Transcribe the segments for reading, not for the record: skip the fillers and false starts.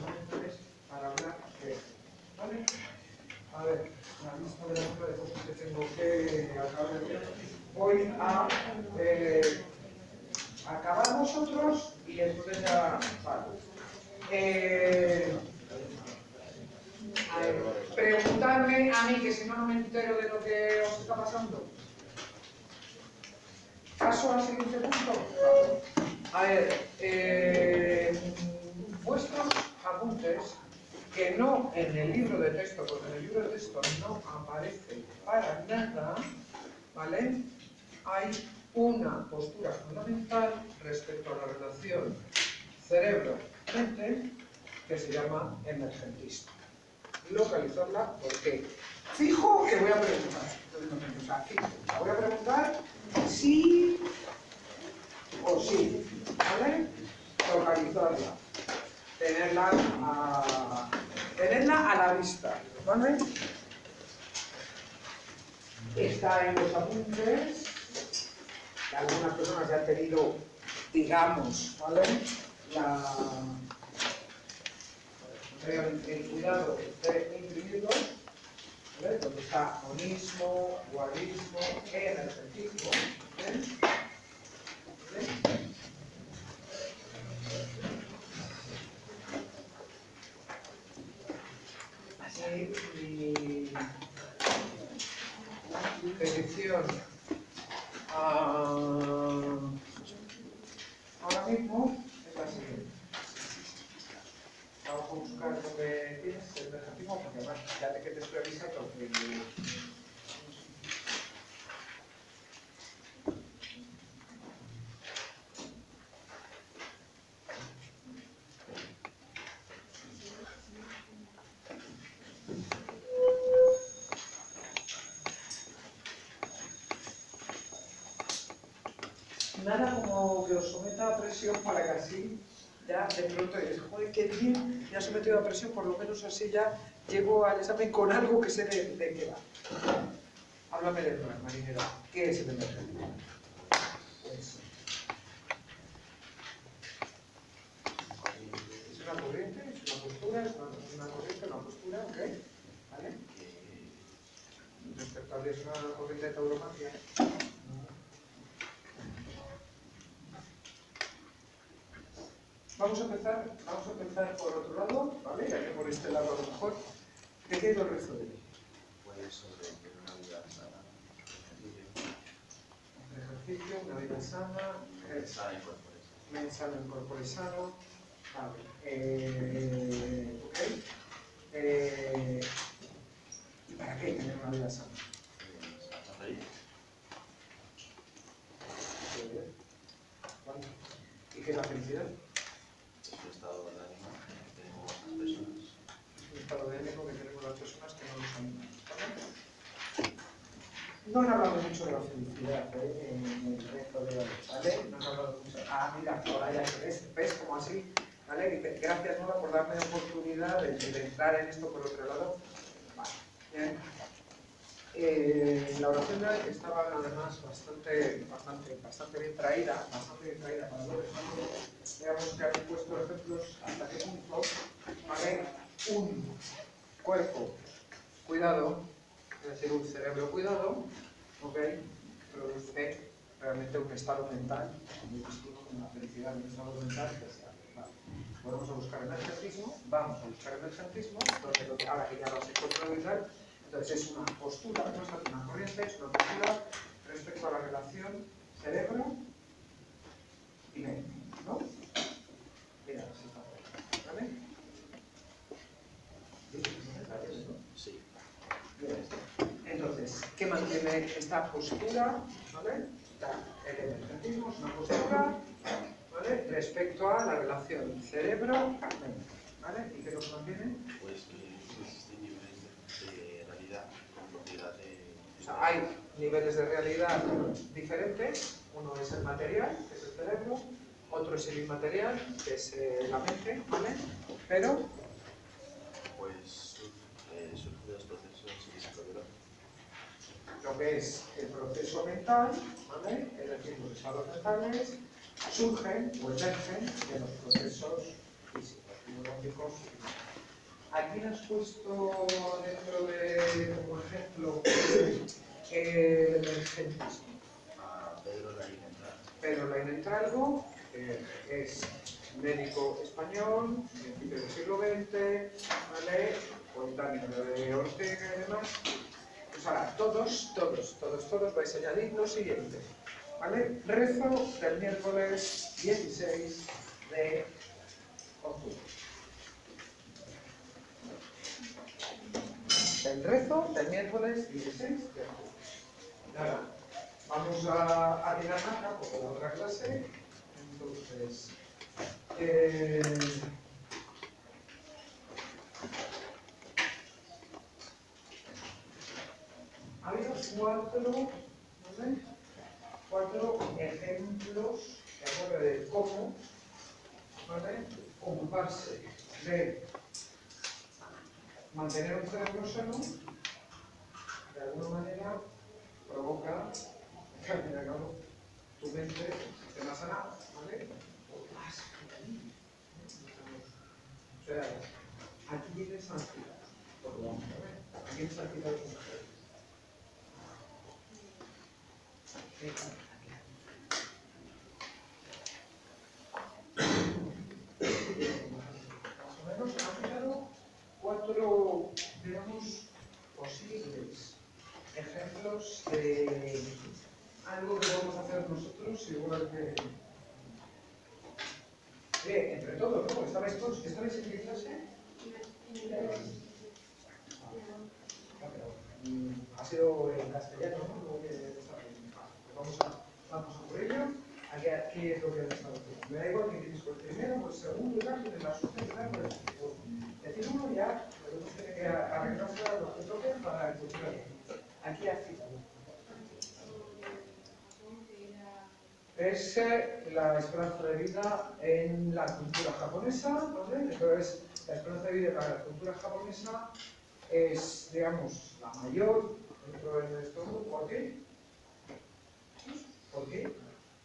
apuntes para hablar de esto, ¿vale? A ver, la lista de la lista de cosas que tengo que acabar de hacer. Voy a acabar vosotros y entonces ya... Vale. A ver, preguntadme a mí, que si no, no me entero de lo que os está pasando. ¿Paso al siguiente punto? A ver, vuestros apuntes, que no en el libro de texto, porque en el libro de texto no aparece para nada, ¿vale? Hay una postura fundamental respecto a la relación cerebro-mente que se llama emergentismo. Localizarla porque fijo que voy a preguntar. O sea, fijo, voy a preguntar sí o sí, ¿vale? Localizarla. Tenerla a la vista, ¿vale? Está en los apuntes. Algunas personas ya han tenido, digamos, ¿vale? El cuidado de imprimirlo, ¿vale? Donde está monismo, dualismo, emergentismo, ¿vale? Así, mi petición ahora mismo es la siguiente. Vamos a buscar donde tienes el ejercicio, porque además ya de que te estoy avisando que... Nada como que os someta a presión para que así ya de pronto dices, joder, qué bien, me ha sometido a presión, por lo menos así ya llego al examen con algo que sé de qué va. Háblame de plan, marinero. ¿Qué es el emergentismo? Pues, es una corriente, es una postura, es una corriente, una postura, ¿ok? ¿Vale? Respecto a que es una corriente de tauromaquia. Vamos a empezar por otro lado, ¿vale? Ya que por este lado a lo mejor. ¿De qué es el resto de ello? Pues sobre una vida sana, Ejercicio, una vida sana, sano, incorpore sano. Vale. Ok. ¿Y para qué tener una vida sana? ¿Cuánto? ¿Y qué es la felicidad? Es un estado de ánimo que tenemos las personas. Es un estado de ánimo que tenemos las personas que no nos animan. ¿Vale? No han hablado mucho de la felicidad en el resto de hoy, ¿vale? No han hablado mucho. Ah, mira, ahora ya ves como así, ¿vale? Dice, gracias Nora por darme la oportunidad de entrar en esto por otro lado. Vale, bien. La oración de hoy estaba además bastante bien traída para ver veamos que habéis puesto ejemplos hasta qué punto, ¿vale? Un cuerpo cuidado, es decir, un cerebro cuidado, ¿ok? Produce realmente un estado mental, muy distinto con la felicidad, un estado mental especial. Vale. Vamos a buscar emergentismo, donde ahora que ya lo has encontrado y tal, entonces es una postura, no es una corriente, es una postura respecto a la relación cerebro y mente, ¿no? Mira, así está, ¿vale? Sí. Bien. Entonces, ¿qué mantiene esta postura? ¿Vale? El emergentismo es una postura, ¿vale? Respecto a la relación cerebro-mente, ¿vale? ¿Y qué nos mantiene? Pues que existen niveles de realidad con propiedad de... O sea, hay niveles de realidad diferentes. Uno es el material, que es el cerebro, otro es el inmaterial, que es la mente, ¿vale? Pero Pues surgen de los procesos psicológicos. lo que es el proceso mental, ¿vale? Es decir, los estados mentales surgen o emergen de los procesos físicos, biológicos y aquí me has puesto dentro de, como ejemplo, el emergentismo. A Pedro Laín Entralgo. Pedro Laín Entralgo, es médico español, principios del siglo XX, ¿vale? Coetáneo de Ortega y demás. Pues ahora, todos vais a añadir lo siguiente, ¿vale? Rezo del miércoles 16 de octubre. El rezo del miércoles 16 de octubre. Ahora, vamos a Dinamarca como otra clase. Entonces, ha habido cuatro ejemplos de cómo, ¿vale?, ocuparse de mantener un cerebro sano, de alguna manera provoca que al fin y al cabo tu mente esté más sana, ¿vale? O sea, aquí tienes santidad, por lo menos, ¿vale? Aquí tienes santidad de tu mujer. Más o menos han quedado cuatro, digamos, posibles ejemplos de algo que podemos hacer nosotros, igual que... entre todos, ¿no? ¿Estabais en qué clase? Ha sido en castellano, ¿no? Pues vamos a por ello. Aquí es lo que han estado haciendo. Me da igual que tienes por el primero, por el segundo, y tal, tienes la suerte de dar por el segundo. Decir uno ya, pero uno tiene que arreglarse a los que toquen para encontrar. Aquí ha citado. Es la esperanza de vida en la cultura japonesa, ¿vale? Entonces, la esperanza de vida en la cultura japonesa es, digamos, la mayor dentro de nuestro mundo. ¿Por qué? ¿Por qué?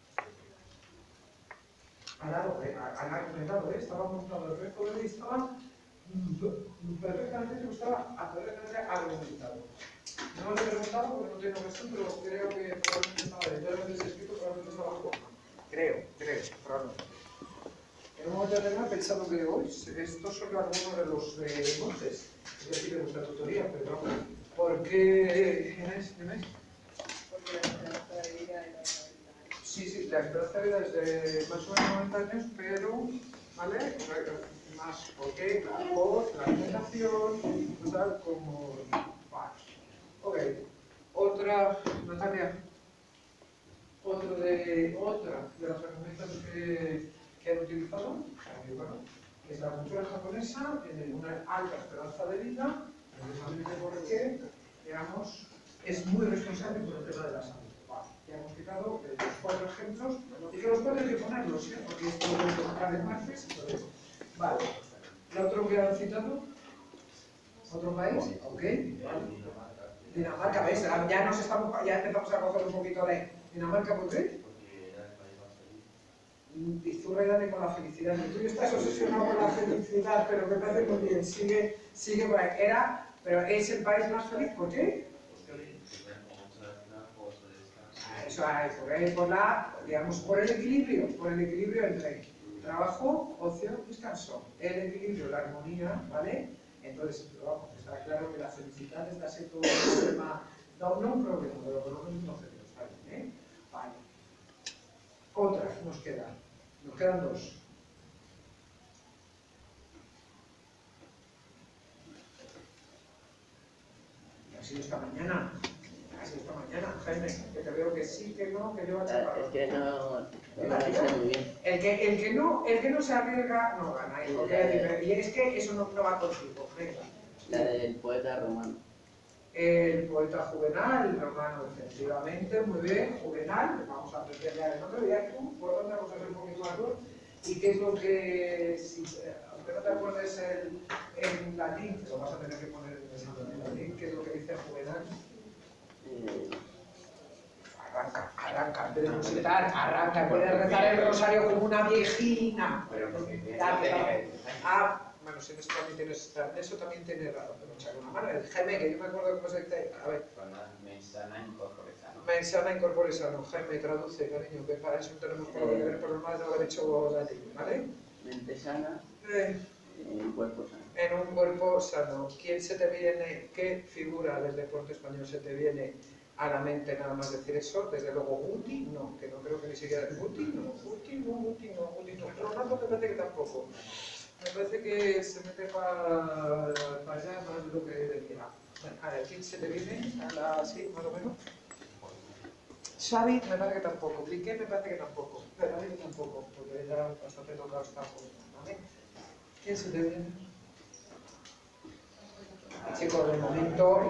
Han argumentado, estaba montado el resto de lista, estaba perfectamente argumentado. No lo he preguntado porque no tengo ocasión, pero creo que probablemente estaba de todas las escrito, probablemente estaba abajo. Creo, probablemente. En un momento determinado he pensado que hoy estos son algunos de los montes, es decir, de vuestra tutoría, pero ¿por qué? ¿Quién? Porque la esperanza de vida era 90 años. Sí, la esperanza de vida es de más o menos 90 años, pero, ¿vale? Más, ¿por qué? La voz, la alimentación, tal como... Vale. Ok. Otra, Natalia. Otra de los argumentos que han utilizado, bueno, es la cultura japonesa, tiene una alta esperanza de vida, precisamente porque, digamos, es muy responsable por el tema de la salud. Vale. Ya hemos quitado los cuatro ejemplos, y que los cuatro hay que ponerlos, ¿eh? Porque esto lo voy a tocar en martes, entonces, vale. ¿El otro que han citado? ¿Otro país? Ok. Vale. Dinamarca, ¿ves? Ya empezamos a coger un poquito de Dinamarca, ¿por qué? Porque era el país más feliz. Izurra, dale con la felicidad. Tú estás obsesionado con la felicidad, pero me parece muy bien. Sigue por ahí. Pero es el país más feliz, ¿por qué? Eso es, por el equilibrio entre trabajo, ocio, descanso. El equilibrio, la armonía, ¿vale? Entonces, vamos, está claro que la felicidad está siendo un problema, no un problema, pero por lo menos no serio, ¿está bien? Vale. Otra nos quedan dos. Ha sido esta mañana, Jaime, que te veo que sí, que no, que lleva chaparrón. Es que no lo sé muy bien. El que no se arriesga no gana, hijo. Y es que eso no va contigo, venga. La del poeta romano. El poeta Juvenal, romano, efectivamente, muy bien, Juvenal, vamos a aprender ya el otro día, tú, por dónde vamos a hacer un poquito más duro, y qué es lo que, aunque no te acuerdes en latín, te lo vas a tener que poner en latín, qué es lo que dice Juvenal. Arranca, antes de musitar, arranca, puedes rezar el rosario como una viejina. Pero porque bueno, si en eso también tiene razón, pero echarle una mano. El Jaime, que yo me acuerdo cómo se dice, a ver. Mensana incorpore sano. Mensana incorpore sano. Jaime, traduce, cariño, que para eso tenemos por lo que ver por lo más de haber hecho latín, ¿vale? Mente sana, en cuerpo sano. En un cuerpo sano. ¿Quién se te viene, qué figura del deporte español se te viene a la mente nada más decir eso? Desde luego Guti, no, que no creo que ni siquiera Guti, no, Ronaldo me parece que tampoco. Me parece que se mete para allá más de lo que debiera. Bueno, a ver, ¿quién se te viene a la así, más o menos? Xavi me parece que tampoco, Piqué me parece que tampoco, Ferrari tampoco, porque ya bastante tocado está, ¿vale? ¿Quién se te viene? Chicos, de momento,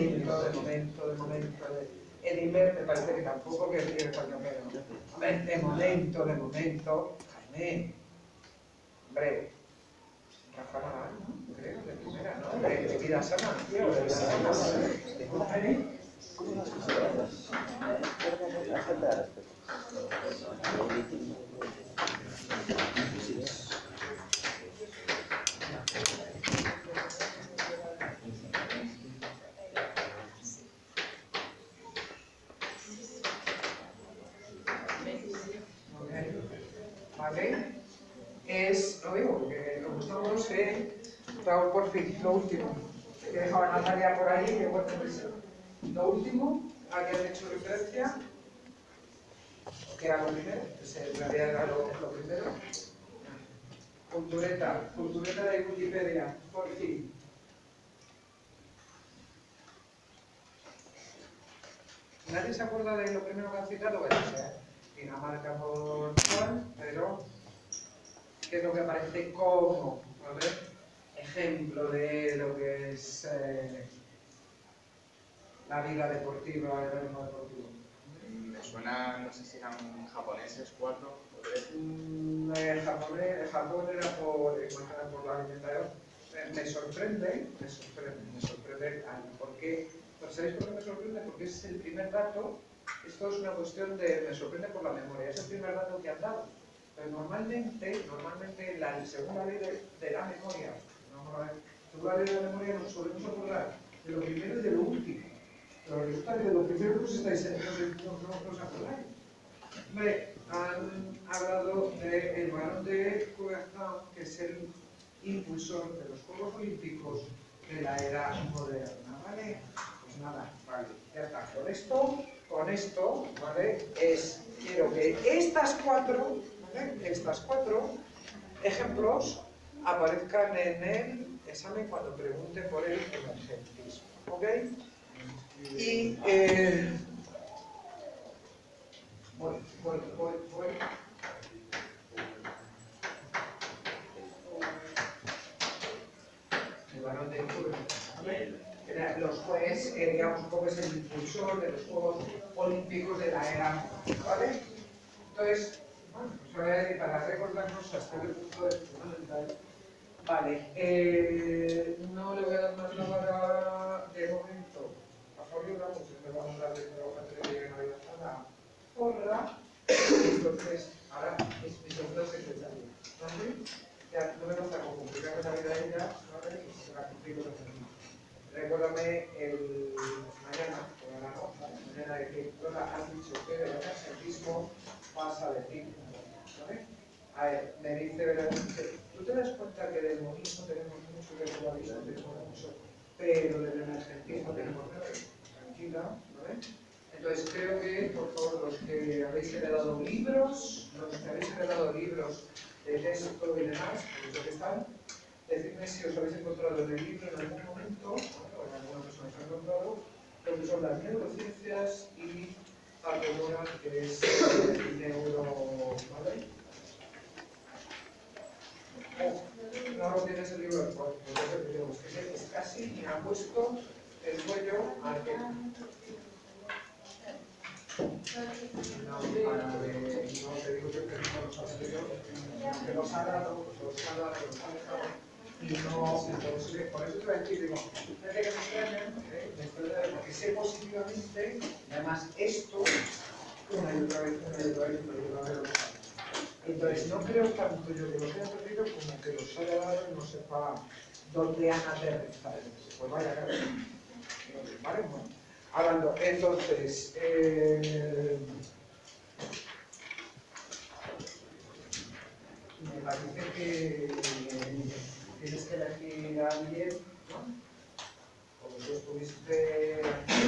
Edimer me parece que tampoco, que tiene que campeón. De momento, Jaime, hombre, Rafa Nadal, ¿no? Creo, de primera, ¿no? De vida sana, tío, de vida sana. ¿Vale? Es, lo digo, porque como estamos en Raúl, por fin, lo último. Que he dejado a Natalia por ahí, que bueno, lo último, a que han hecho referencia, que era lo primero, pues en realidad era lo primero. Cultureta de Wikipedia, por fin. ¿Nadie se acuerda de lo primero que han citado? Bueno, o sea, Dinamarca por cual, pero ¿qué es lo que aparece como, a ver, ejemplo de lo que es la vida deportiva, el ritmo deportivo? Me suena, no sé si eran japoneses, 4 o 3. Japón era por la alimentación. Me sorprende, ¿por qué? ¿Sabéis por qué me sorprende? Porque es el primer dato, esto es una cuestión de, me sorprende por la memoria, es el primer dato que han dado. Pero normalmente según la ley de la memoria, según la ley de la memoria nos solemos acordar de lo primero y de lo último. Pero resulta que de lo primero no os acordáis. Hombre, han hablado del Barón de Coubertin, que es el impulsor de los Juegos Olímpicos de la era moderna, ¿vale? Pues nada, vale, ya está. Con esto, ¿vale? Quiero que estas cuatro ejemplos aparezcan en el examen cuando pregunte por el emergentismo, ¿ok? Y voy. El Barón de Coubertin. Los jueces, digamos, un poco es el impulsor de los Juegos Olímpicos de la era, ¿vale? Entonces, bueno, pues voy a decir, para recordarnos hasta qué punto es fundamental. Vale, no le voy a dar más palabra de momento a Fabiola, porque me vamos a dar de trabajo antes de que llegue Navidad a la porra. Entonces, ahora es mi segunda secretaria, ¿vale? Ya no me vas a complicarme la vida a ella, ¿vale? Y se la complico también. Recuérdame mañana, mañana de que Lola has dicho que el emergentismo pasa de ti, ¿vale? A ver, me dice Berenice, ¿tú te das cuenta que del monismo tenemos mucho, del globalismo tenemos mucho, pero del emergentismo tenemos nada? Tranquila, ¿vale? Entonces creo que, por favor, los que habéis heredado libros, de texto y demás, los que están, decidme si os habéis encontrado en el libro en algún momento, o en alguna persona os ha encontrado, lo que son las neurociencias y algo moral, que es neuro... ¿vale? No lo tienes el libro del cuarto, es casi me ha puesto el cuello al que... No te digo yo que no los ha leído, que los ha dado, y no, entonces, por eso te voy a decir, digo, desde que me extrañen, porque sé positivamente, además esto, una y otra vez, Entonces, no creo tanto yo que los haya perdido como que los haya dado y no sepa dónde han aterrizado. Pues vaya, claro. Vale, bueno. Hablando, entonces, me parece que tienes que elegir a alguien, ¿no? Como tú estuviste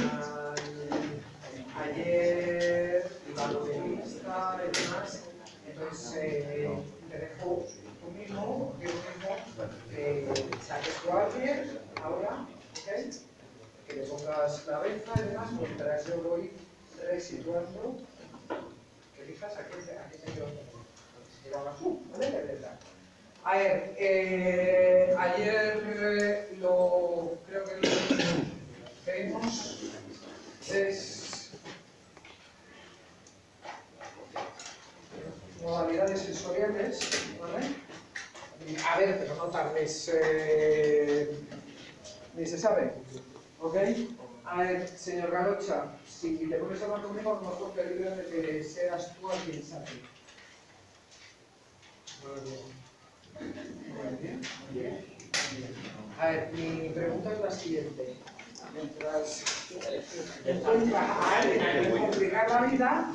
ayer y la lista y demás, entonces te dejo tú mismo, yo mismo, saques tu a alguien ahora, ¿ok? Que le pongas la venta y demás, mientras yo voy resituando, que elijas a quién se lleva. Que lo hagas tú, ¿vale? De verdad. A ver, ayer creo que lo que vimos es modalidades sensoriales, ¿vale? A ver, pero no tardes, ni se sabe, ¿ok? A ver, señor Garocha, si te pones a hablar conmigo, no corre peligro de que seas tú a quien saque. Muy bien. Muy bien, muy bien, muy bien. A ver, mi pregunta es la siguiente. Mientras encuentras a alguien a quien complicar la vida,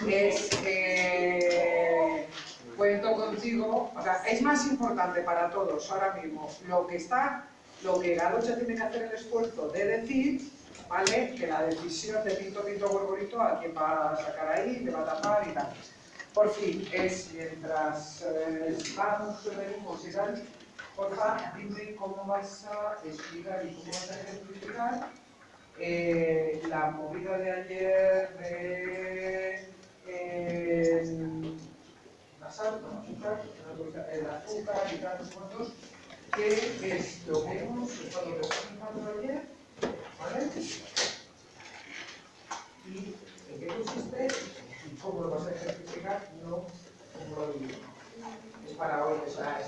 cuento contigo. O sea, es más importante para todos ahora mismo lo que Garocha tiene que hacer el esfuerzo de decir, ¿vale? Que la decisión de Pinto Gorgorito a quién va a sacar ahí, le va a tapar y tal. Por fin, es mientras vamos, venimos y tal, porfa, dime cómo vas a explicar y cómo vas a ejemplificar la movida de ayer de la sal, el azúcar y tal, cuantos, que es lo que hemos estado representando ayer, ¿vale? Y en qué consiste. ¿Cómo lo vas a ejemplificar? No, como lo digo. Es para hoy, o sea,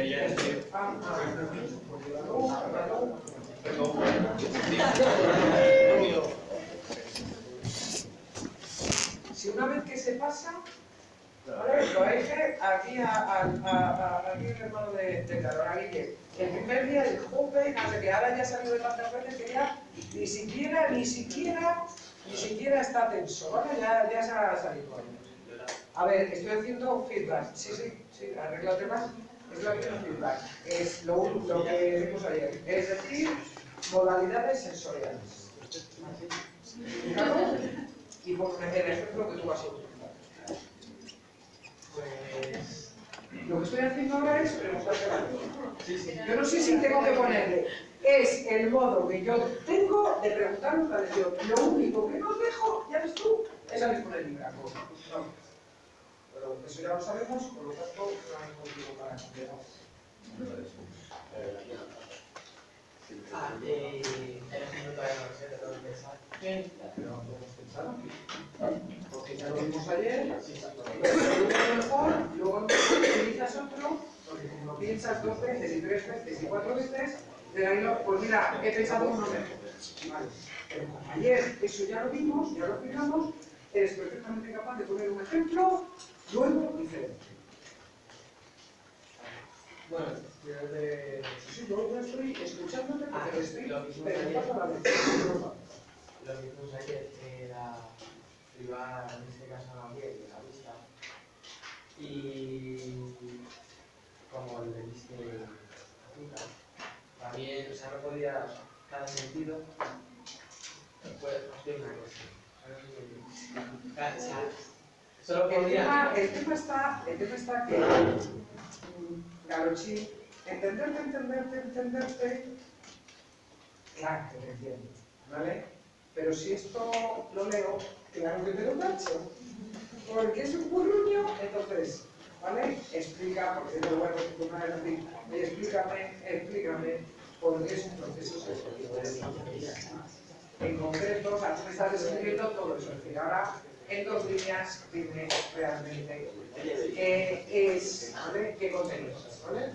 si una vez que se pasa, ¿vale? Lo eje aquí aquí el hermano de Carol, aquí el primer día el jope, no sé qué, ahora ya ha salido de tantas veces que ya ni siquiera está tenso, ¿vale? Ya se ha salido. A ver, estoy haciendo feedback. Sí, arréglate más. Estoy haciendo feedback. Es lo que vimos ayer. Es decir, modalidades sensoriales. ¿Claro? Y por el ejemplo que tú vas a utilizar. Pues lo que estoy haciendo ahora es preguntarte la cosa. Yo no sé si tengo que ponerle. Es el modo que yo tengo de preguntar una lección. Lo único que no dejo, ya ves tú, es a disponer el blanco. No. Pero eso ya lo sabemos, por lo tanto, no hay motivo para cambiar. El ejemplo todavía no lo sé, te tengo que pensar. Pero lo hemos pensado. Porque ya lo vimos ayer, lo mejor, luego utilizas otro, porque como lo piensas 2 veces y 3 veces y 4 veces, pues mira, he pensado uno mejor. Vale. Pero como ayer eso ya lo vimos, ya lo explicamos, eres perfectamente capaz de poner un ejemplo nuevo y diferente. Bueno, sí, yo estoy escuchándote porque estoy preguntando la lección. Lo que vimos ayer era privar, en este caso a la piel de la vista, y como le diste azúcar, también, o sea, no podía, cada sentido, pues, hacer una cosa. O sea, solo podía... El tema está que, Garochi, entenderte, claro que te entiendo, ¿vale? Pero si esto lo leo, claro que te lo tacho, porque es un burruño, entonces, ¿vale? Explica, porque es lo bueno que tú me vas a decir, explícame, porque es un proceso sensorial. En concreto, o sea, tú me estás describiendo todo eso, es decir, ahora en 2 líneas dime realmente ¿vale? ¿Qué contenido es, ¿vale?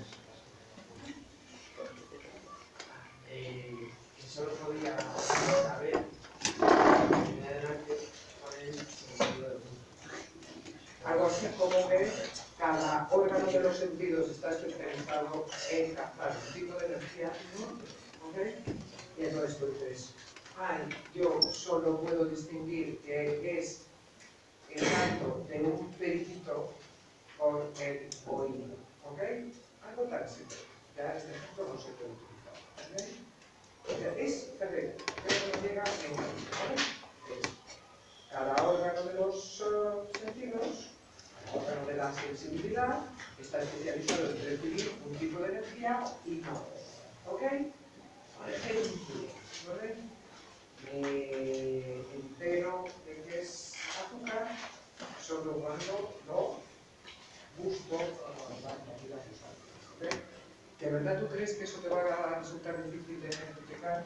Que solo podía saber en adelante con el sentido del mundo. Algo así como que cada de los sentidos está especializado en captar un tipo de energía, ¿no? ¿Ok? Y entonces tú dices, ay, yo solo puedo distinguir que es el canto de un periquito por el oído, ¿ok? Algo tan simple. Ya este ejemplo no se puede utilizar, ¿ok? O sea, es perfecto, pero llega en un oído, ¿vale? Cada órgano de los sentidos, cada órgano de la sensibilidad, está especializado en recibir un tipo de energía y no. ¿Ok? Ejemplo, ¿vale? Me entero de que es azúcar solo cuando lo gusto o la cantidad de usar. ¿Ok? ¿De verdad tú crees que eso te va a resultar difícil de identificar?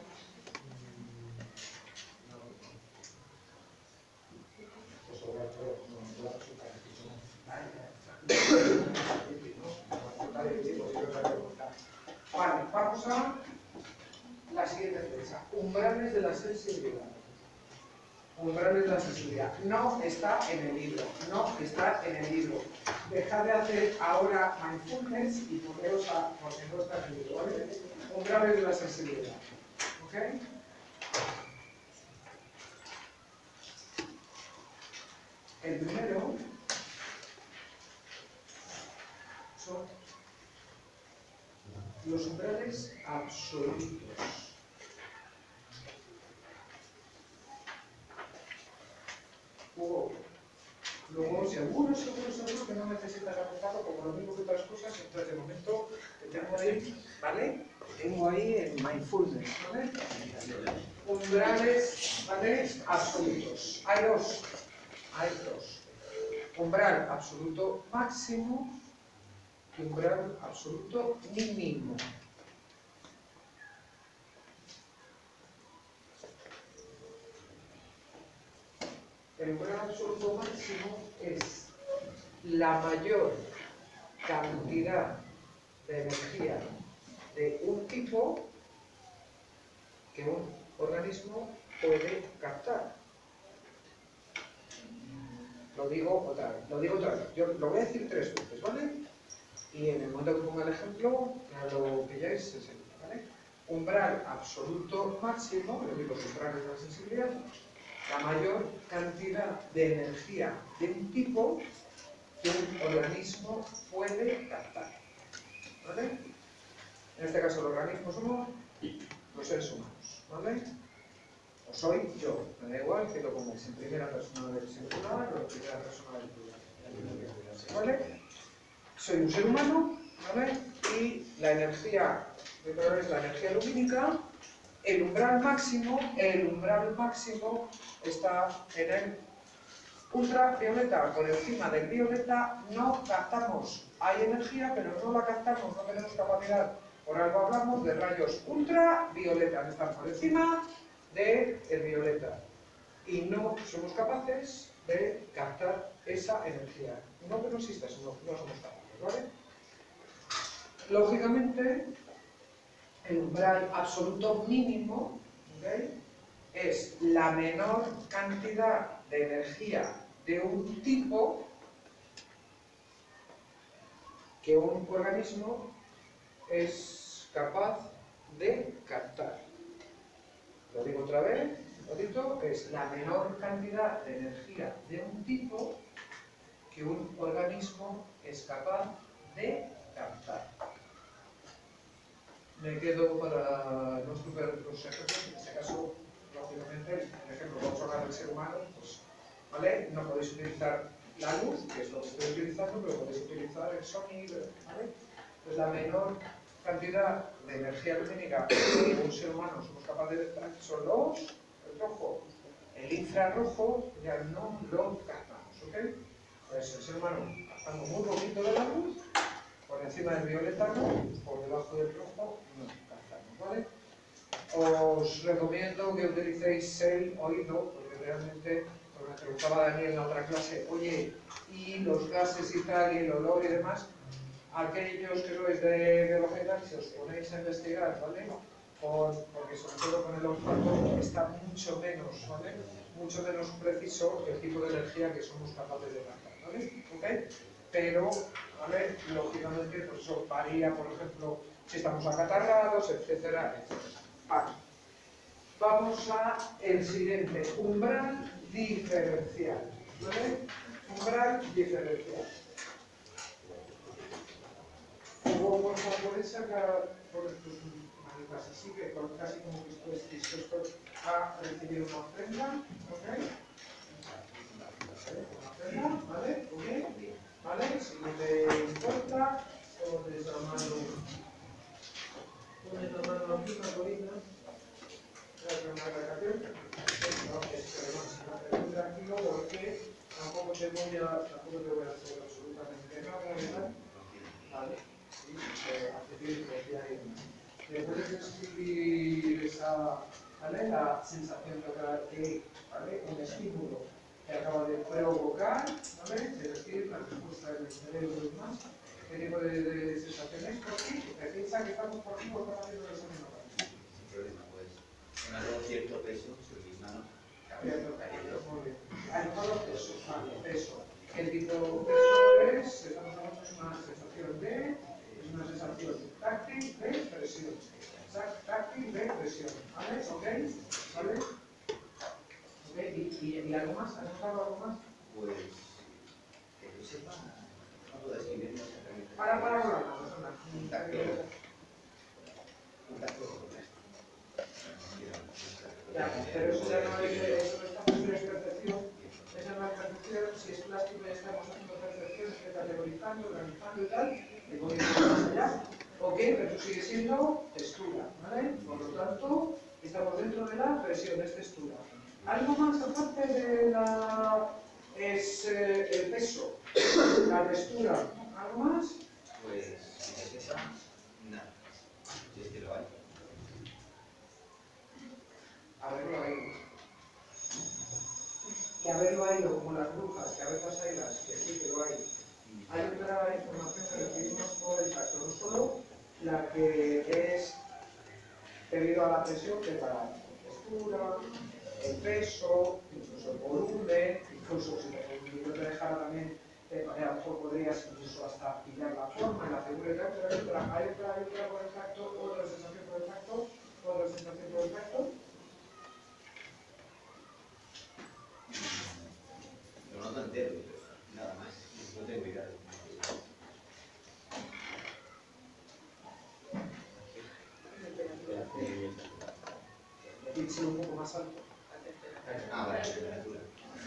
Vale, vamos a la siguiente fecha. Umbrales de la sensibilidad. Umbrales de la sensibilidad. No está en el libro. No está en el libro. Dejad de hacer ahora mindfulness y poneros a porque no está en el libro, ¿vale? Umbrales de la sensibilidad. ¿Ok? El primero son los umbrales absolutos. Luego seguro que no necesitas apuntarlo como lo mismo que otras cosas, entonces de momento te tengo ahí, ¿vale? Tengo ahí en mindfulness, ¿vale? Umbrales, ¿vale? Absolutos. Hay dos. Umbral absoluto máximo y umbral absoluto mínimo. El umbral absoluto máximo es la mayor cantidad de energía de un tipo que un organismo puede captar. Lo digo otra vez. Yo lo voy a decir 3 veces, ¿vale? Y en el momento que ponga el ejemplo, ya lo pilláis enseguida, ¿vale? Umbral absoluto máximo, es decir, los umbrales de la sensibilidad, la mayor cantidad de energía de un tipo que un organismo puede captar, ¿vale? En este caso, el organismo somos los seres humanos, ¿vale? O soy yo, me da igual que lo pongáis en primera persona del singular o en primera persona del plural, ¿vale? Soy un ser humano, ¿vale? Y la energía, es la energía lumínica, el umbral máximo está en el ultravioleta. Por encima del violeta no captamos. Hay energía, pero no la captamos, no tenemos capacidad. Por algo hablamos de rayos ultravioleta, que están por encima del violeta. Y no somos capaces de captar esa energía. No que no exista, sino que no somos capaces, ¿vale? Lógicamente, el umbral absoluto mínimo, ¿okay?, es la menor cantidad de energía de un tipo que un organismo es capaz de captar. Lo digo otra vez, repito, es la menor cantidad de energía de un tipo que un organismo es capaz de captar. Me quedo para no explicar los ejemplos, en este caso, lógicamente, el ejemplo vamos a hablar del ser humano, pues, ¿vale? No podéis utilizar la luz, que es lo que estoy utilizando, pero podéis utilizar el sonido, ¿vale? Pues la menor cantidad de energía lumínica que un ser humano somos capaces de captar son el rojo. El infrarrojo ya no lo captamos, ¿ok? Pues el ser humano captamos muy poquito de la luz, por encima del violeta no, por debajo del rojo no captamos, ¿vale? Os recomiendo que utilicéis el oído, porque realmente, como me preguntaba Daniel en la otra clase, oye, y los gases y tal, y el olor y demás, aquellos que sois de biología y tal, si os ponéis a investigar, ¿vale? Porque sobre todo con el olfato está mucho menos, ¿vale? Mucho menos preciso el tipo de energía que somos capaces de captar, ¿vale? ¿Ok? pero, ¿vale? Lógicamente, pues eso varía, por ejemplo, si estamos acatarrados, etcétera, etcétera. Vale. Vamos a el siguiente, umbral diferencial, ¿vale? Umbral diferencial. Luego vamos a poder sacar por tus manitas así, que casi como que estés dispuesto a recibir una ofrenda, ¿ok? Una ofrenda, ¿vale? ¿Ok? ¿Vale? Si no te importa, pones la mano aquí, una colina. Una relación, no, es tranquilo porque tampoco te voy a hacer absolutamente nada, ¿verdad? Vale, sí, acceder, copiar y demás. ¿Me puedes describir esa, ¿vale? La sensación que, ¿vale? Un estímulo que acaba de provocar, ¿vale? Es decir, la respuesta del cerebro y demás. ¿Qué tipo de sensaciones? ¿Por qué? ¿Te piensa que estamos por aquí o estamos haciendo eso mismo? Sin problema, pues. Con algo cierto peso sobre mis manos, cayendo. Muy bien. Hay peso, vale, peso. ¿Qué tipo de peso es? Estamos hablando de una sensación es una sensación táctil de presión. Táctil de presión. ¿Vale? ¿Ok? ¿Vale? ¿Ok? ¿Y algo más? ¿Has notado algo más? Pues, que yo sepa, no puedo describirlo exactamente. Para una persona. Un tacto con esto. Ya, pero eso ya no es, eso no estamos en percepción, esa no es percepción, si es plástico ya estamos haciendo percepciones, categorizando, organizando y tal, y voy más allá, ok, pero sigue siendo textura, ¿vale? Por lo tanto, estamos dentro de la presión, es textura. ¿Algo más aparte de el peso, la textura? ¿Algo más? Pues, si se sepa, nada. Si es que lo hay. Haberlo oído. Que haberlo oído como las brujas, que a veces hay las que sí que lo hay. Hay otra información que recibimos por el tacto, no solo la que es debido a la presión que para la textura, el peso, incluso el volumen, incluso si el libro te dejara también, a lo mejor podrías incluso hasta pillar la forma, la figura y tal, pero hay otra por el tacto, otra sensación por el tacto, otra sensación por el tacto. Lo noto entero, nada más. No tengo idea. Y un poco más alto. Ah, vale, temperatura.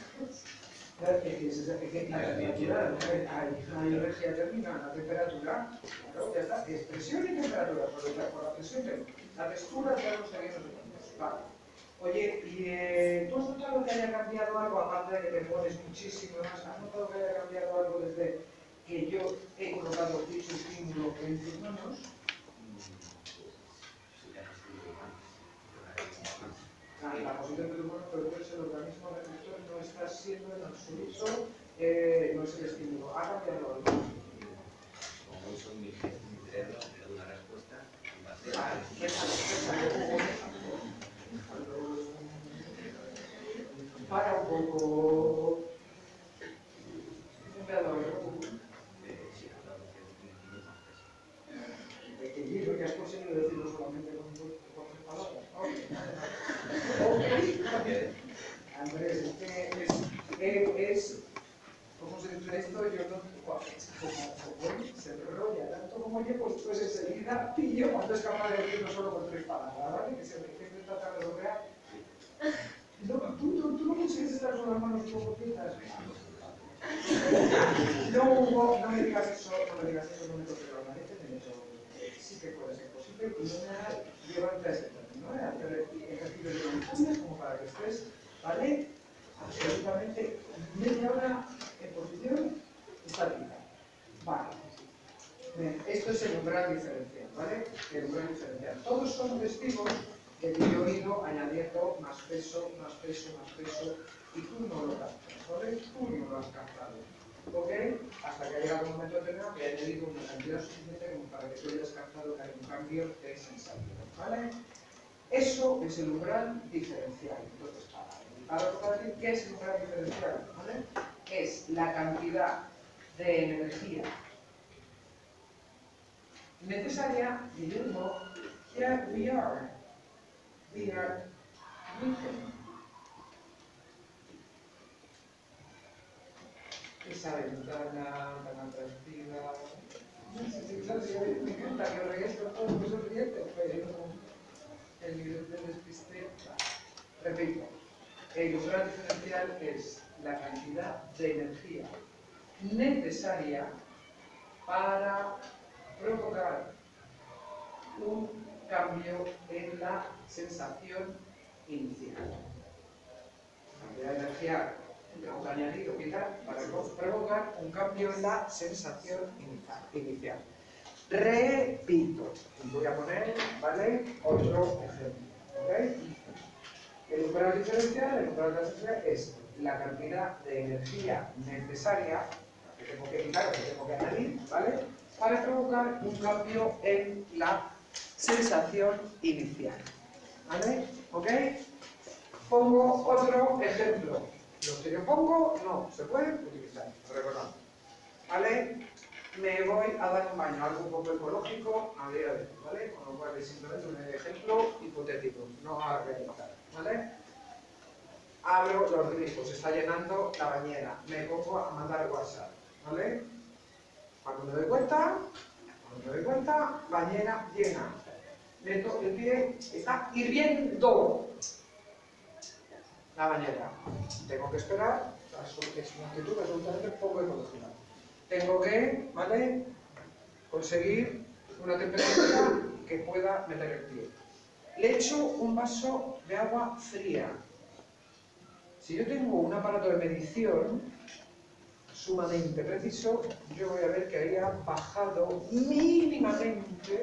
La temperatura, hay energía térmica, la temperatura, claro, ya está, es presión y temperatura, por la presión, la textura ya no sabemos de cuánto es. Vale. Oye, ¿y tú has notado que haya cambiado algo, aparte de que te pones muchísimo más, has notado que haya cambiado algo desde que yo he colocado dicho estímulo en tus manos? La posición del humano, pero es el organismo receptor, no está siendo en absoluto, no es el estímulo. ¿Ha cambiado algo? Como son mi cerebro, me da una respuesta en base a... Para un poco... Sí, claro, que Y eso que has conseguido decirlo solamente con 3 palabras. Andrés, ¿cómo se dice esto? Yo no, como se enrolla tanto como yo, pues enseguida pillo cuando es capaz de decirlo solo con 3 palabras, ¿vale? Que se me trata de lograr. ¿Tú no consigues estar con las manos un poco quietas? No me digas eso, no me toques la nariz, sí que puede ser posible y no me hagas llevarte a ese término, ¿eh? Hacer ejercicios de mindfulness como para que estés, ¿vale? Absolutamente media hora en posición estática. Vale. Bien, esto es el umbral diferencial, ¿vale? El umbral diferencial. Todos son testigos de que yo he ido añadiendo más peso, y tú no lo captas, ¿vale? Tú no lo has captado. ¿Ok? Hasta que ha llegado un momento determinado que he añadido una cantidad suficiente como para que tú hayas captado que hay un cambio de sensación, ¿vale? Eso es el umbral diferencial. Entonces, ahora toca decir qué es el umbral diferencial, ¿vale? Es la cantidad de energía necesaria, Guillermo, here we are written. Esa ventana tan atractiva. Me encanta que os reguéis con todos vuestros clientes, pero el nivel de despiste. Repito, el umbral diferencial es la cantidad de energía necesaria para provocar un cambio en la sensación inicial. La cantidad de energía tengo que añadir o quitar para provocar un cambio en la sensación inicial. Repito, voy a poner, ¿vale?, otro ejemplo. ¿Okay? El umbral diferencial, es la cantidad de energía necesaria que tengo que quitar o que tengo que añadir, ¿vale?, para provocar un cambio en la sensación inicial. ¿Vale? ¿Ok? Pongo otro ejemplo. Los que yo pongo no se pueden utilizar, recordad. ¿Vale? Me voy a dar un baño, algo un poco ecológico a día de hoy, ¿vale? Con lo cual es simplemente un ejemplo hipotético, no a realizar, ¿vale? Abro los grifos, se está llenando la bañera, me pongo a mandar WhatsApp, ¿vale? Cuando me doy cuenta, bañera llena. Meto el pie, está hirviendo la bañera. Tengo que esperar, es una actitud absolutamente poco ecológica. Tengo que, ¿vale?, conseguir una temperatura que pueda meter el pie. Le echo un vaso de agua fría. Si yo tengo un aparato de medición sumamente preciso, yo voy a ver que haya bajado mínimamente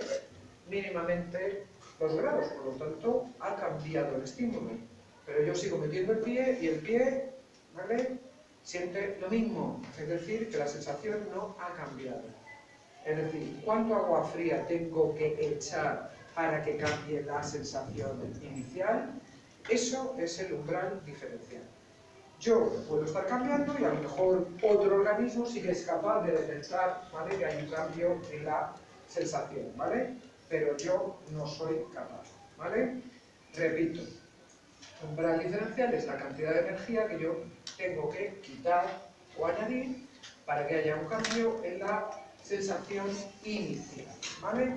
los grados, por lo tanto ha cambiado el estímulo. Pero yo sigo metiendo el pie y el pie, ¿vale?, siente lo mismo, es decir, que la sensación no ha cambiado. Es decir, ¿cuánto agua fría tengo que echar para que cambie la sensación inicial? Eso es el umbral diferencial. Yo puedo estar cambiando y a lo mejor otro organismo sí que es capaz de detectar, ¿vale?, que hay un cambio en la sensación, ¿vale? Pero yo no soy capaz, ¿vale? Repito, umbral diferencial es la cantidad de energía que yo tengo que quitar o añadir para que haya un cambio en la sensación inicial, ¿vale?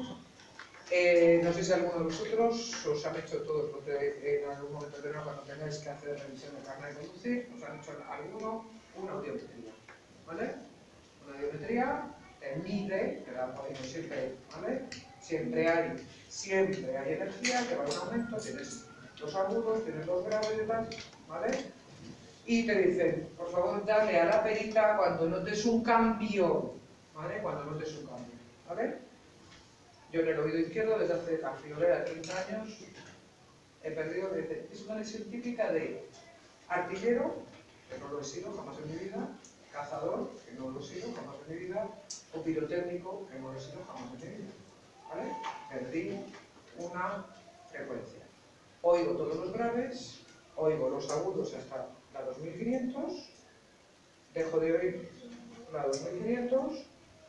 No sé si alguno de vosotros os han hecho todos, porque en algún momento determinado, cuando tengáis que hacer revisión de carnet de conducir, os han hecho alguno una audiometría, ¿vale? Una audiometría te mide, te da podido siempre, ¿vale? Siempre hay energía que va en aumento, tienes los agudos, tienes los graves y tal, ¿vale? Y te dicen, por favor, dale a la perita cuando notes un cambio, ¿vale? Cuando notes un cambio, ¿vale? Yo en el oído izquierdo, desde hace la friolera 30 años, he perdido, es una lesión típica de artillero, que no lo he sido jamás en mi vida, cazador, que no lo he sido jamás en mi vida, o pirotécnico, que no lo he sido jamás en mi vida, ¿vale? Perdí una frecuencia. Oigo todos los graves, oigo los agudos hasta la 2500, dejo de oír la 2500,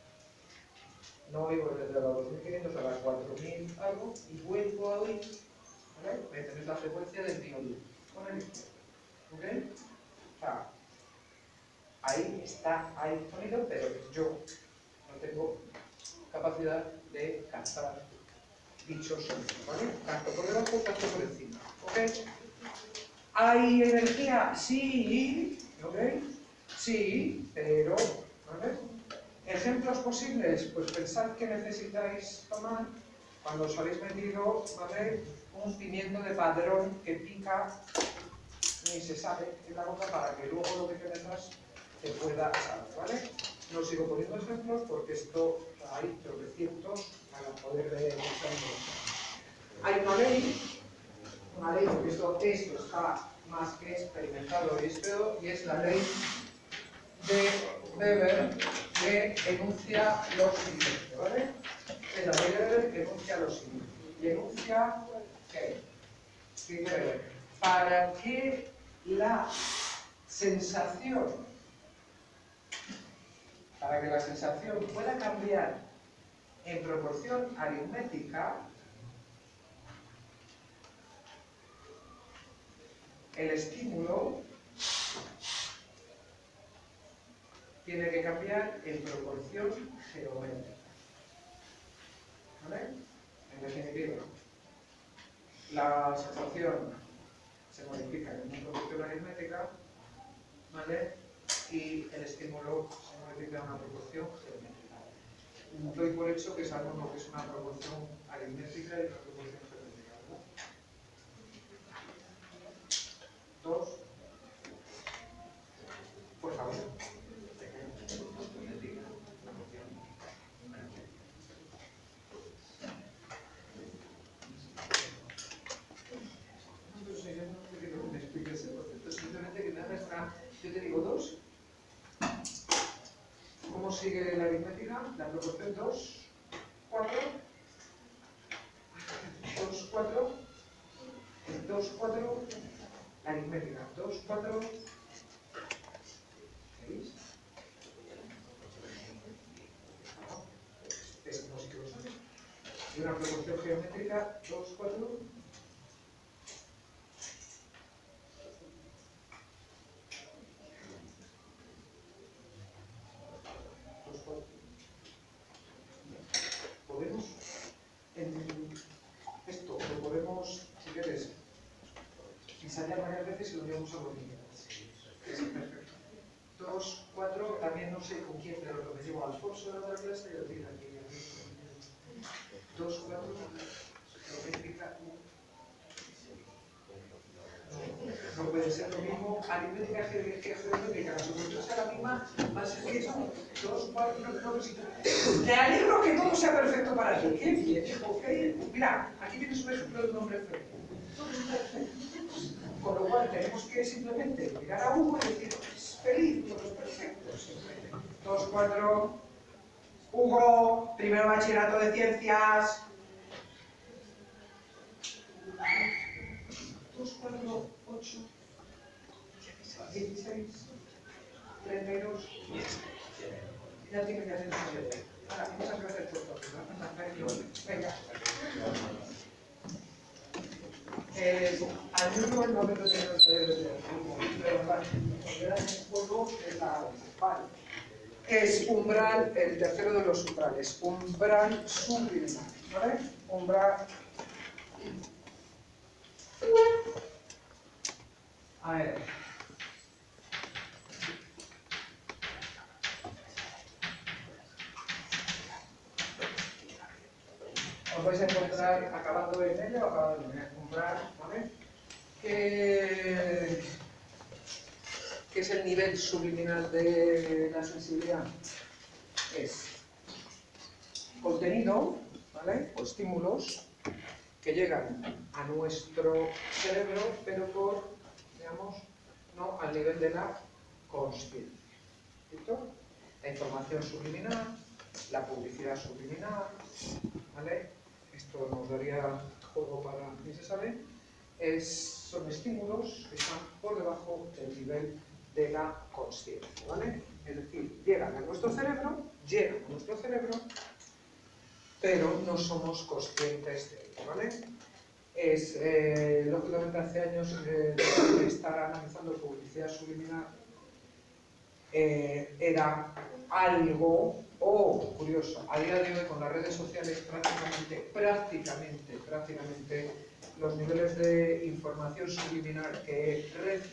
no oigo desde la 2500 a las 4000 algo y vuelvo a oír, ¿vale? Tenéis la frecuencia del violín con el izquierdo, ¿ok? O sea, ahí está, hay sonido, pero yo no tengo capacidad de captar dichos sonidos, ¿vale? Tanto por debajo, tanto por encima, ¿ok? ¿Hay energía? Sí, ¿ok? Sí, pero, ¿vale? ¿Ejemplos posibles? Pues pensad que necesitáis tomar cuando os habéis metido, ¿vale?, un pimiento de padrón que pica, ni se sabe en la boca, para que luego lo que quede detrás se pueda saber, ¿vale? No sigo poniendo ejemplos porque esto hay 300 para poder pensarlo. Hay una ley porque esto está más que experimentado y es la ley de Weber que enuncia lo siguiente, ¿vale? Es la ley de Weber que enuncia lo siguiente. Y enuncia que, para que la sensación para que la sensación pueda cambiar en proporción aritmética, el estímulo tiene que cambiar en proporción geométrica. ¿Vale? En definitiva, la sensación se modifica en una proporción aritmética, ¿vale? Y el estímulo se modifica en una proporción geométrica. Doy por hecho que sabemos lo que es una proporción aritmética y una proporción geométrica, ¿verdad? 2, por favor. Yo te digo 2. ¿Cómo sigue la aritmética? La proporción 2, 4. 2, 4. 2, 4. La aritmética. 2, 4. 6. Es como si que lo sabes. Y una proporción geométrica. 2, 4. Podemos, esto lo podemos, si quieres, ensayar varias veces y lo llevamos a los niveles. Es perfecto. 2, 4, también no sé con quién, pero lo que me llevo a Alfonso de la otra clase y lo tira aquí. 2, 4, geométrica. No puede ser lo mismo aritmética que geométrica, la solución sea la misma, más es que eso, 2, 4, no, sí. Me alegro que todo sea perfecto para ti. Qué bien, ok. Mira, aquí tienes un ejemplo de un hombre feliz. Todo es perfecto. Con lo cual tenemos que simplemente mirar a Hugo y decir, es feliz, todo es perfecto. 2, 4, Hugo, primero bachillerato de ciencias. 2, 4, 8, 16, 32. Ya tiene que hacer eso. Ahora, muchas gracias por todo. Venga. Al mismo el momento que no se debe de pero vale, el juego es la vale. Es umbral, el tercero de los umbrales. Umbral subliminal. ¿Vale? Umbral. A ver. Os vais a encontrar acabando en ella o acabando en ella. Umbral, ¿vale? ¿Qué es el nivel subliminal de la sensibilidad? Es contenido, ¿vale? O estímulos que llegan a nuestro cerebro, pero por, digamos, no al nivel de la consciencia. ¿Listo? La información subliminal, la publicidad subliminal, ¿vale? Esto nos daría juego para, ¿qué se sabe? Son estímulos que están por debajo del nivel de la consciencia, ¿vale? Es decir, llegan a nuestro cerebro, pero no somos conscientes de ello, ¿vale? Lógicamente hace años estar analizando publicidad subliminal era algo, curioso, a día de hoy con las redes sociales prácticamente los niveles de información subliminal que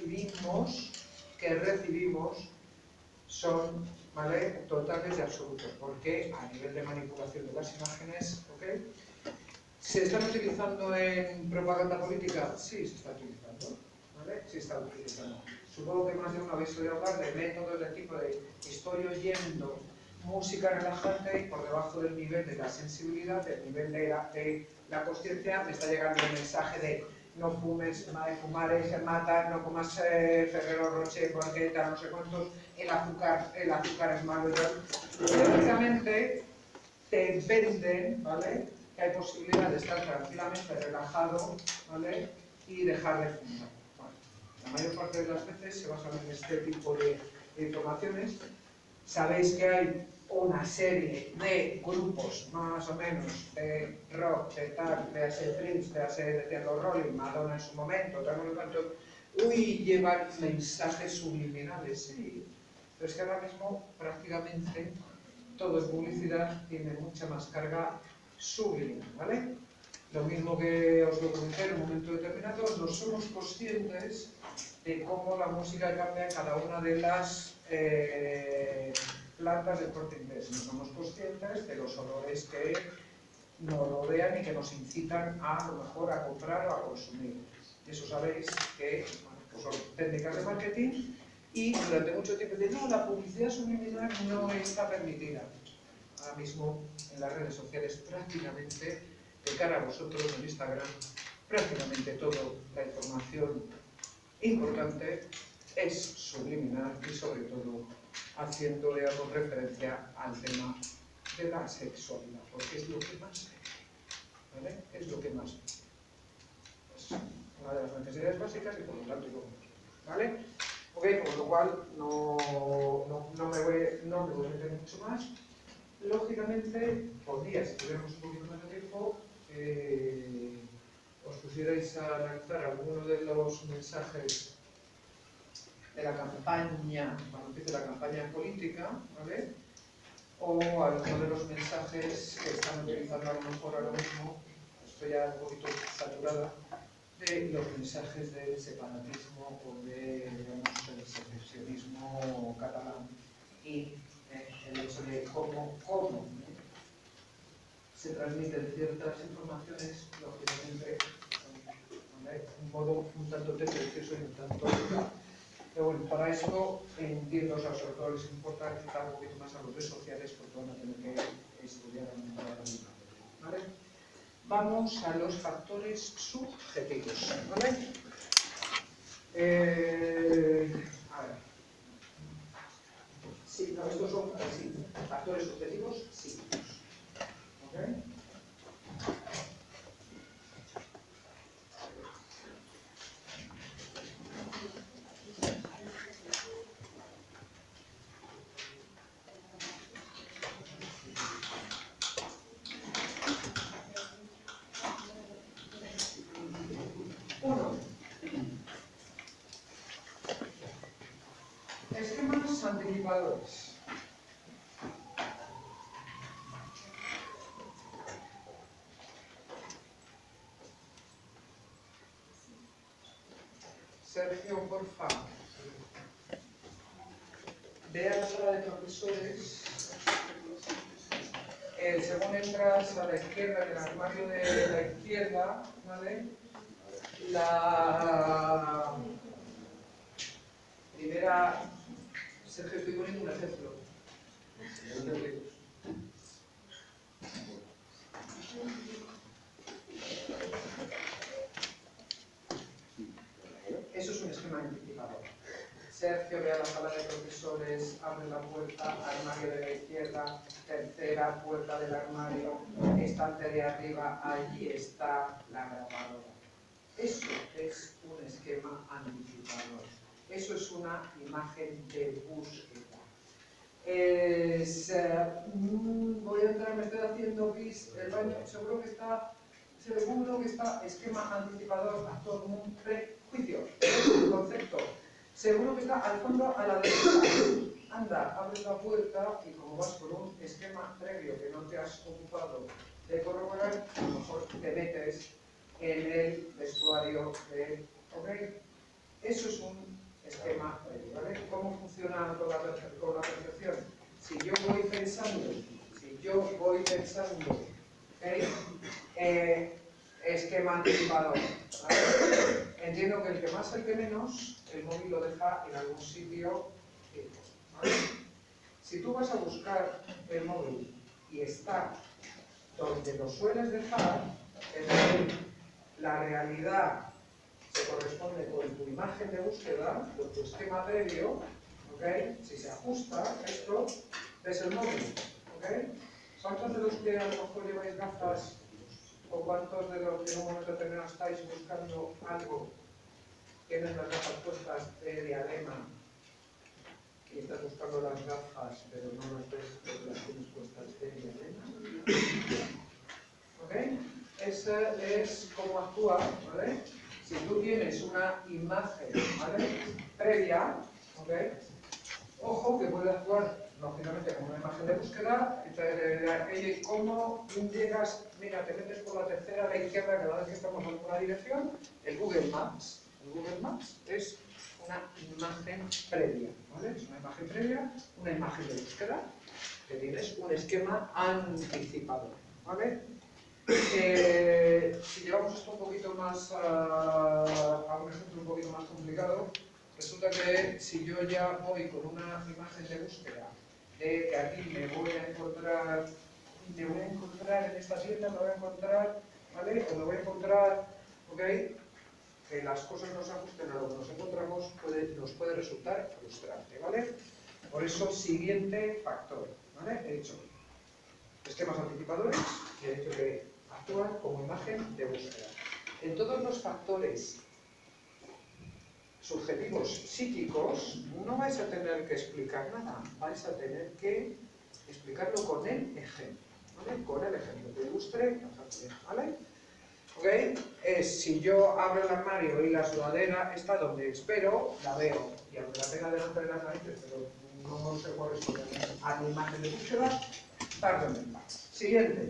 recibimos son, ¿vale?, totales y absolutos, porque a nivel de manipulación de las imágenes, ¿ok? ¿Se están utilizando en propaganda política? Sí, se está utilizando, ¿vale? Sí, se está utilizando. Supongo que más de una vez oído hablar de métodos de tipo de estoy oyendo música relajante y por debajo del nivel de la sensibilidad, del nivel de la consciencia, me está llegando el mensaje de no fumes, fumar es mata, no comas Ferrero Rocher porque tal, no sé cuántos, el azúcar es malo y tal. Teóricamente te venden, ¿vale?, que hay posibilidad de estar tranquilamente relajado, ¿vale?, y dejar de fumar. Vale. La mayor parte de las veces se basan en este tipo de informaciones, sabéis que hay una serie de grupos, más o menos, de rock, de tal, de hace Prince, de hace de los Rolling, Madonna en su momento, tal, uy, llevan mensajes subliminales, sí. Pero es que ahora mismo prácticamente todo es publicidad, tiene mucha más carga subliminal, ¿vale? Lo mismo que os lo comenté en un momento determinado, no somos conscientes de cómo la música cambia en cada una de las plantas del Corte Inglés. No somos conscientes de los olores que nos rodean y que nos incitan a lo mejor a comprar o a consumir. Eso sabéis que bueno, pues son técnicas de marketing y durante mucho tiempo dicen, no, la publicidad subliminal no está permitida. Ahora mismo en las redes sociales prácticamente, de cara a vosotros en Instagram, prácticamente toda la información importante es subliminal y sobre todo haciéndole algo referencia al tema de la sexualidad, porque es lo que más hay, ¿vale? Es lo que más hay. Es una de las necesidades básicas y por lo tanto lo ¿vale? Ok, por lo cual no me voy a meter mucho más. Lógicamente, podría, si tuviéramos un poquito más de tiempo, os pusierais a analizar algunos de los mensajes de la campaña, cuando empiece la campaña política, ¿vale? O algunos de los mensajes que están utilizando a lo mejor ahora mismo, estoy ya un poquito saturada, de los mensajes del separatismo o de, digamos, el secesionismo catalán y el hecho de cómo se transmiten ciertas informaciones, lógicamente, ¿vale? Un modo un tanto tendencioso y un tanto... Pero bueno, para esto entiendo, o sea, sobre todo les importa quizá un poquito más a los redes sociales porque van a tener que estudiar ¿vale? Vamos a los factores subjetivos, ¿vale? A ver. Sí, no, estos son sí, factores subjetivos psíquicos. ¿Ok? Uno. Esquemas anticipadores. Sergio, por favor. Ve a la sala de profesores. Según entras a la izquierda, en el armario de la izquierda, ¿vale? La primera, Sergio, estoy poniendo un ejemplo. Eso es un esquema anticipador. Sergio ve a la sala de profesores, abre la puerta, armario de la izquierda, tercera puerta del armario, estante de arriba, allí está la grabadora. Eso es un esquema anticipador. Eso es una imagen de búsqueda. Voy a entrar, me estoy haciendo pis, el baño, seguro que está esquema anticipador, actor como un prejuicio, concepto. Seguro que está al fondo a la derecha. Anda, abres la puerta y como vas por un esquema previo que no te has ocupado de corroborar, a lo mejor te metes en el vestuario de... ¿Ok? Eso es un esquema previo, ¿vale? ¿Cómo funciona con la percepción? Si yo voy pensando, ¿okay? Esquema anticipador, ¿vale? Entiendo que el que más, el que menos, el móvil lo deja en algún sitio fijo, ¿vale? Si tú vas a buscar el móvil y está donde lo sueles dejar, es decir, la realidad se corresponde con tu imagen de búsqueda, con tu esquema previo, ¿ok? Si se ajusta esto, ves el móvil, ¿ok? ¿Cuántos de los que a lo mejor lleváis gafas o cuántos de los que en un momento determinado estáis buscando algo, tienen las gafas puestas de diadema y y estás buscando las gafas, pero no las ves porque las tienes puestas de arena. ¿Ok? Ese es cómo actúa, ¿vale? Si tú tienes una imagen, ¿vale?, previa, ¿ok?, ojo que puede actuar lógicamente como una imagen de búsqueda. Y cómo llegas, mira, te metes por la tercera a la izquierda cada vez que estamos en una dirección. El Google Maps. El Google Maps es una imagen previa, ¿vale? Es una imagen previa, una imagen de búsqueda, que tienes un esquema anticipado, ¿vale? Si llevamos esto un poquito más a un ejemplo un poquito más complicado, resulta que si yo ya voy con una imagen de búsqueda de que aquí me voy a encontrar en esta tienda, me voy a encontrar, ¿vale? O me voy a encontrar, ¿ok?, que las cosas no se ajusten a lo que nos encontramos, nos puede resultar frustrante, ¿vale? Por eso, siguiente factor, ¿vale? He dicho esquemas anticipadores y he dicho que actúan como imagen de búsqueda. En todos los factores subjetivos psíquicos no vais a tener que explicar nada, vais a tener que explicarlo con el ejemplo, ¿vale? Con el ejemplo que ilustre, ¿vale? ¿Ok? Si yo abro el armario y la sudadera está donde espero, la veo, y aunque la tenga delante de las narices, pero no se corresponde a mi imagen de búsqueda, tardo en verla. Siguiente.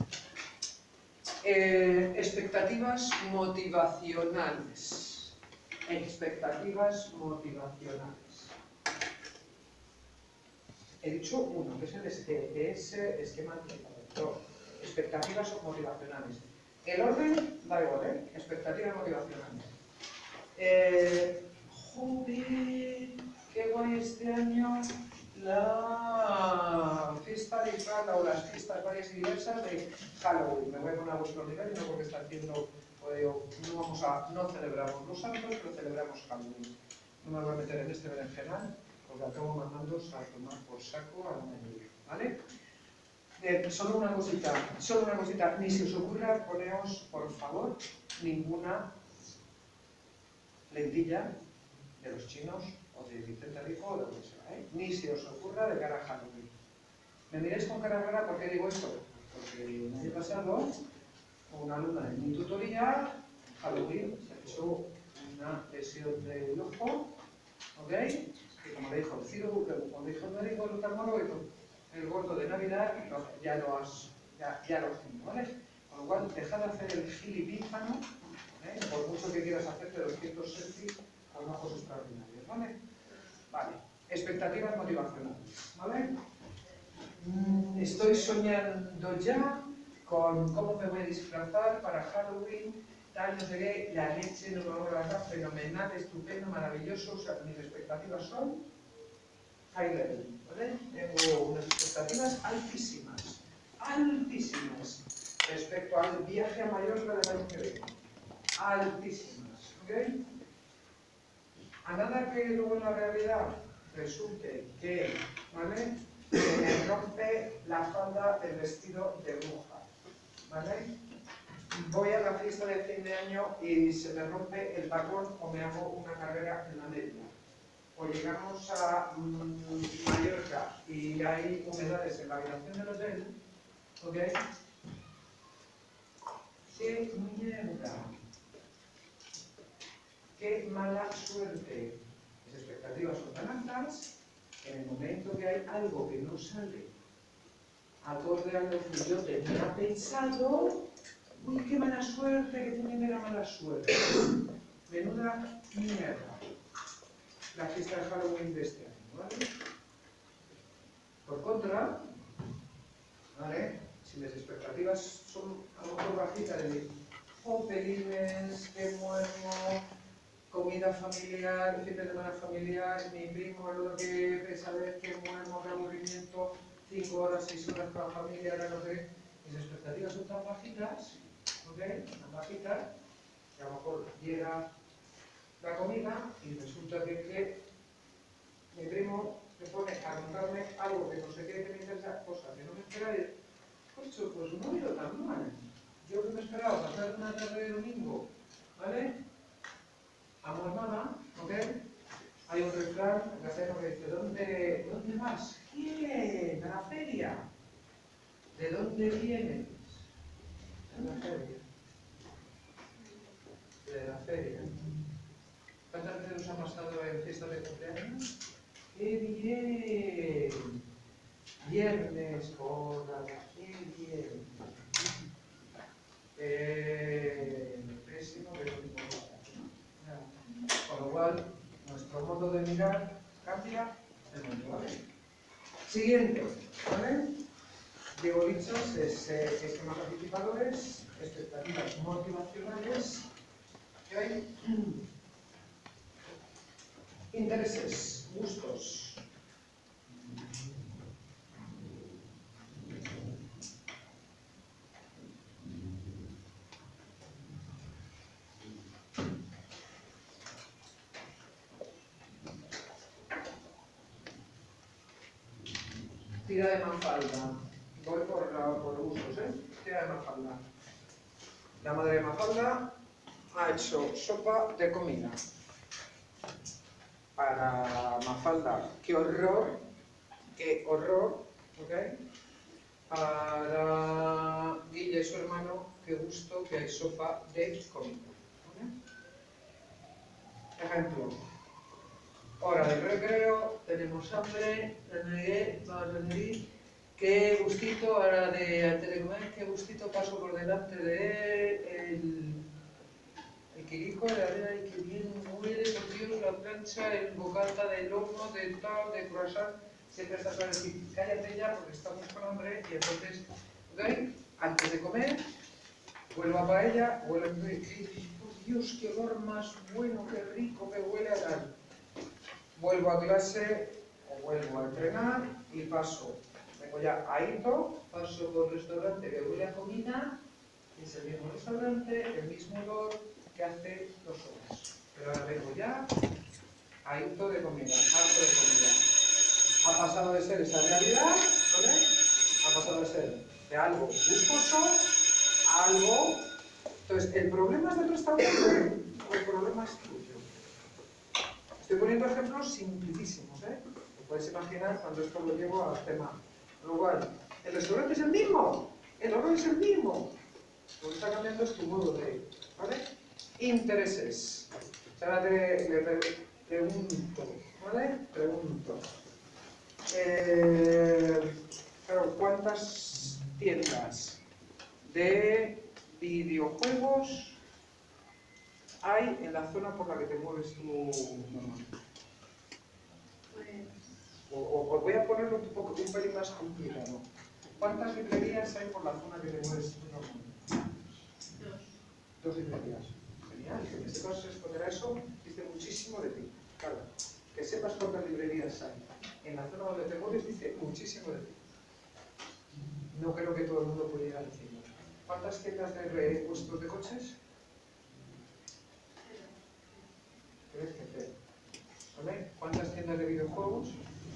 Expectativas motivacionales. Expectativas motivacionales. He dicho uno, que es ese esquema anticipador. Expectativas motivacionales. El orden da igual, ¿eh? Expectativas motivacionales. Joder, qué guay este año la fiesta de disfraz o las fiestas varias y diversas de Halloween. Me voy a poner a vuestro nivel, no porque está haciendo, no celebramos los santos, pero celebramos Halloween. No me voy a meter en este berenjenal, porque acabo mandándoos a tomar por saco a la mayoría, ¿vale? Solo una cosita, ni se os ocurra poneros, por favor, ninguna lentilla de los chinos o de Vicente Rico o de lo que sea, ¿eh? Ni se os ocurra de cara a Halloween. ¿Me miráis con cara rara? ¿Por qué digo esto? Porque el año pasado, una alumna de mi tutoría, Halloween, se ha hecho una lesión del ojo, ¿ok? Que como le dijo el Ciro, cuando dijo el médico, el oftalmólogo, el gordo de Navidad, ya lo has tenido, ¿vale? Con lo cual, dejad de hacer el gilipífano, ¿eh? Por mucho que quieras hacerte 200 selfies con ojos extraordinarios, ¿vale? Vale, expectativas motivacionales, ¿vale? Estoy soñando ya con cómo me voy a disfrazar para Halloween, tal, no sé qué, la leche, no me voy a dar, fenomenal, estupendo, maravilloso, o sea, mis expectativas son high level, ¿vale? Tengo unas expectativas altísimas, respecto al viaje a Mallorca del año que viene, altísimas, ¿ok? A nada que luego en la realidad resulte que, ¿vale?, se me rompe la falda del vestido de bruja, ¿vale? Voy a la fiesta de fin de año y se me rompe el tacón o me hago una carrera en la media. O llegamos a Mallorca y hay humedades en la habitación del hotel, ¿ok? ¡Qué mierda! ¡Qué mala suerte! Las expectativas son tan altas que en el momento que hay algo que no sale acorde a lo que yo tenía pensado, ¡uy, qué mala suerte! ¡Qué puñetera mala suerte! Menuda mierda la fiesta de Halloween de este año, ¿vale? Por contra, ¿vale?, si las expectativas son a lo mejor bajitas de pelines, qué muermo, comida familiar, fin de semana familiar, mi primo, el otro que pesa ver qué muermo, qué aburrimiento, 5 horas, 6 horas con la familia, ahora no sé, mis expectativas son tan bajitas, ¿ok? Tan bajitas, que a lo mejor llega la comida y resulta que mi primo me pone a contarme algo que no sé qué, que me interesa, cosa que no me esperaba y pues no ha ido tan mal. Yo que me esperaba pasar una tarde de domingo, ¿vale?, amornada, ¿ok?, Hay un refrán en castellano que dice, ¿dónde vas? ¿Quién? A la feria. ¿De dónde vienes? A la feria. De la feria. ¿Cuántas veces os ha pasado en fiestas de cumpleaños? ¡Qué bien! Viernes por la... ¡Qué bien! Pésimo, pero no importa. Con lo cual, nuestro modo de mirar cambia el mundo, ¿vale? Siguiente, ¿vale? Diego Lichos es esquemas participadores, expectativas motivacionales. ¿Qué hay? Intereses, gustos. Tira de Mafalda. Voy por gustos, ¿eh? Tira de Mafalda. La madre de Mafalda ha hecho sopa de comida. Para Mafalda, qué horror, ¿ok? Para Guille, su hermano, qué gusto que hay sopa de comida. ¿Vale? Ejemplo. Hora del recreo, tenemos hambre, vamos a decidir qué gustito, ahora antes de comer, qué gustito paso por delante de el quirico de arena y que bien huele, por Dios, la plancha, el bocata de lomo, de tal, de croissant, siempre estás para decir, cállate ya porque estamos con hambre y entonces, ¿ok? Antes de comer, vuelvo a paella, vuelvo a comer, por Dios, qué olor más bueno, qué rico, que huele a tal. Vuelvo a clase, o vuelvo a entrenar y paso, vengo ya a Ito, paso por el restaurante que huele a comida, es el mismo restaurante, el mismo olor que hace 2 horas. Pero ahora vengo ya a Ito de comida, harto de comida. Ha pasado de ser esa realidad, ¿vale? Ha pasado de ser de algo gustoso a algo... Entonces, ¿el problema es del restaurante o el problema es tuyo? Estoy poniendo ejemplos simplísimos, ¿eh? Lo puedes imaginar cuando esto lo llevo al tema. Con lo cual, el restaurante es el mismo, el olor es el mismo. Lo que está cambiando es tu modo de ir, ¿vale? Intereses. Ahora le pregunto, ¿vale? Pregunto. Claro, ¿cuántas tiendas de videojuegos hay en la zona por la que te mueves tú normalmente? O voy a ponerlo un pelín más complicado. ¿Cuántas librerías hay por la zona que te mueves tú normalmente? 2 librerías. Genial. En este caso se responderá eso, dice muchísimo de ti. Claro, que sepas cuántas librerías hay. En la zona donde te mueves dice muchísimo de ti. No creo que todo el mundo pudiera decirlo. ¿Cuántas tiendas de repuestos de coches? ¿Crees que cero? ¿Vale? ¿Cuántas tiendas de videojuegos?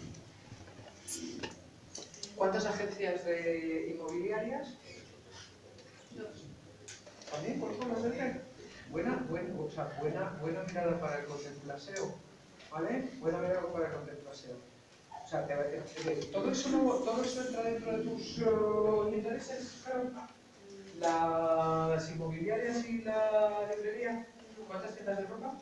¿Cuántas agencias de inmobiliarias? 2. ¿También por zonas de red? Buena mirada para el contemplaseo, ¿vale? Buena mirada para el contemplaseo. O sea, ¿todo eso entra dentro de tus intereses, Carol? ¿Las inmobiliarias y la librería? ¿Cuántas tiendas de ropa?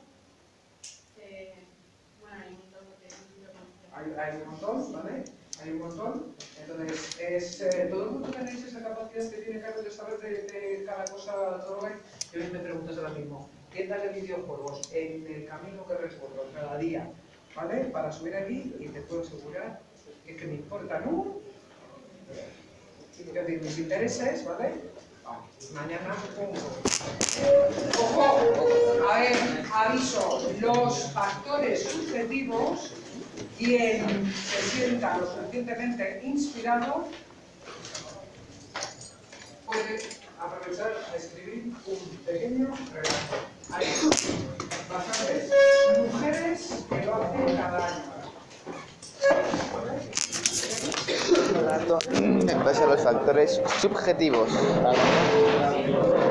Bueno, hay un montón porque Hay un montón, ¿vale? Hay un montón. Entonces, todo el mundo tenéis esa capacidad que tiene Carlos de saber de cada cosa, todo lo que hay. Y hoy me preguntas ahora mismo, tiendas de videojuegos en el camino que recorro cada día, ¿vale? Para subir aquí y te puedo asegurar que me importan mis intereses, ¿vale? Mañana ojo, a ver, aviso, los factores subjetivos, quien se sienta lo suficientemente inspirado puede aprovechar a escribir un pequeño relato. Hay bastantes mujeres que lo hacen cada año. En base a los factores subjetivos.